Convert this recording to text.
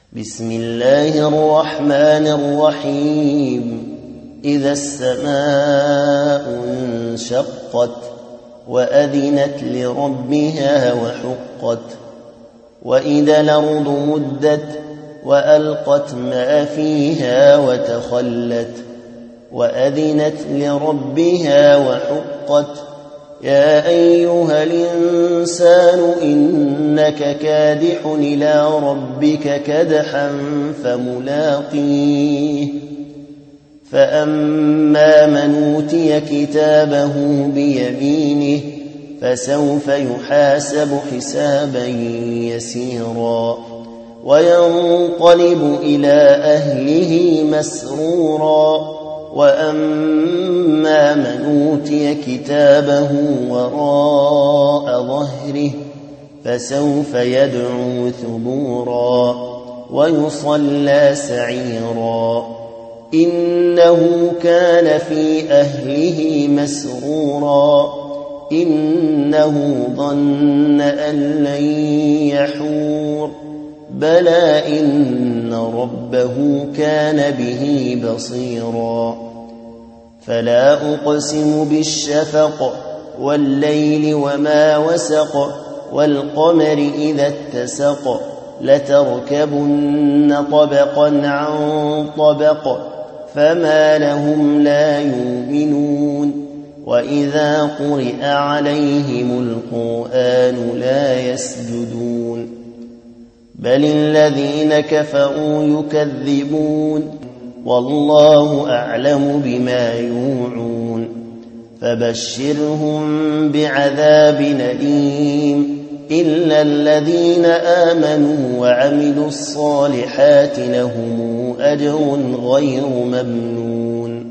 بسم الله الرحمن الرحيم إذا السماء انشقت وأذنت لربها وحقت وإذا الأرض مدت وألقت ما فيها وتخلت وأذنت لربها وحقت يا أيها الإنسان إنك كادح إلى ربك كدحا فملاقيه فأما من أوتي كتابه بيمينه فسوف يحاسب حسابا يسيرا وينقلب إلى أهله مسرورا وأما من أوتي كتابه وراء ظهره فسوف يدعو ثبورا ويصلى سعيرا إنه كان في أهله مسرورا إنه ظن أن لن يحور بلى إن ربه كان به بصيرا فلا أقسم بالشفق والليل وما وسق والقمر إذا اتسق لتركبن طبقا عن طبق فما لهم لا يؤمنون وإذا قرئ عليهم القرآن لا يسجدون بل الذين كفروا يكذبون والله أعلم بما يوعون فبشرهم بعذاب أليم إلا الذين آمنوا وعملوا الصالحات لهم أجر غير ممنون